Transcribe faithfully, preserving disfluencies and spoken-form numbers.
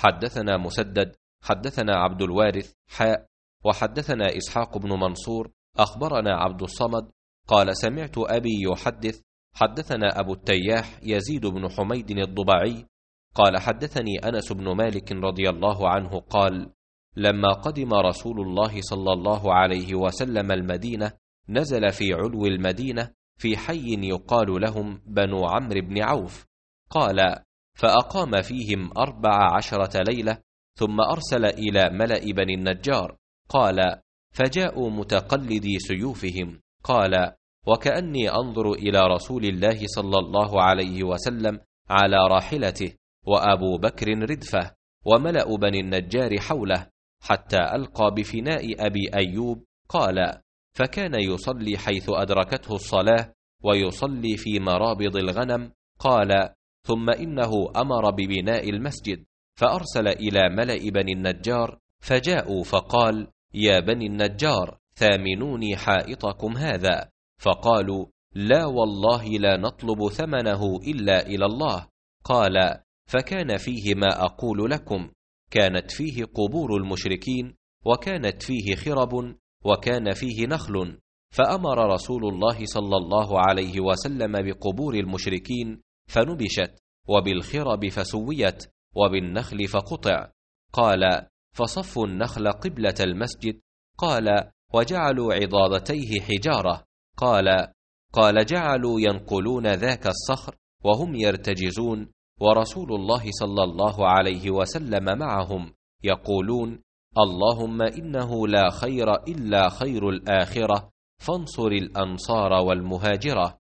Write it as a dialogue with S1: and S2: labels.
S1: حدثنا مسدد حدثنا عبد الوارث حاء وحدثنا إسحاق بن منصور أخبرنا عبد الصمد قال سمعت أبي يحدث حدثنا أبو التياح يزيد بن حميد الضبعي قال حدثني أنس بن مالك رضي الله عنه قال لما قدم رسول الله صلى الله عليه وسلم المدينة نزل في علو المدينة في حي يقال لهم بنو عمرو بن عوف قال فأقام فيهم أربع عشرة ليلة ثم أرسل إلى ملأ بني النجار قال فجاءوا متقلدي سيوفهم قال وكأني أنظر إلى رسول الله صلى الله عليه وسلم على راحلته وأبو بكر ردفه وملأ بني النجار حوله حتى ألقى بفناء أبي أيوب قال فكان يصلي حيث أدركته الصلاة ويصلي في مرابض الغنم قال ثم إنه أمر ببناء المسجد فأرسل إلى ملأ بني النجار فجاءوا فقال يا بني النجار ثامنوني حائطكم هذا فقالوا لا والله لا نطلب ثمنه إلا إلى الله قال فكان فيه ما أقول لكم كانت فيه قبور المشركين وكانت فيه خرب وكان فيه نخل فأمر رسول الله صلى الله عليه وسلم بقبور المشركين فنبشت وبالخرب فسويت وبالنخل فقطع قال فصفوا النخل قبلة المسجد قال وجعلوا عضادتيه حجارة قال قال جعلوا ينقلون ذاك الصخر وهم يرتجزون ورسول الله صلى الله عليه وسلم معهم يقولون اللهم إنه لا خير إلا خير الآخرة فانصر الأنصار والمهاجرة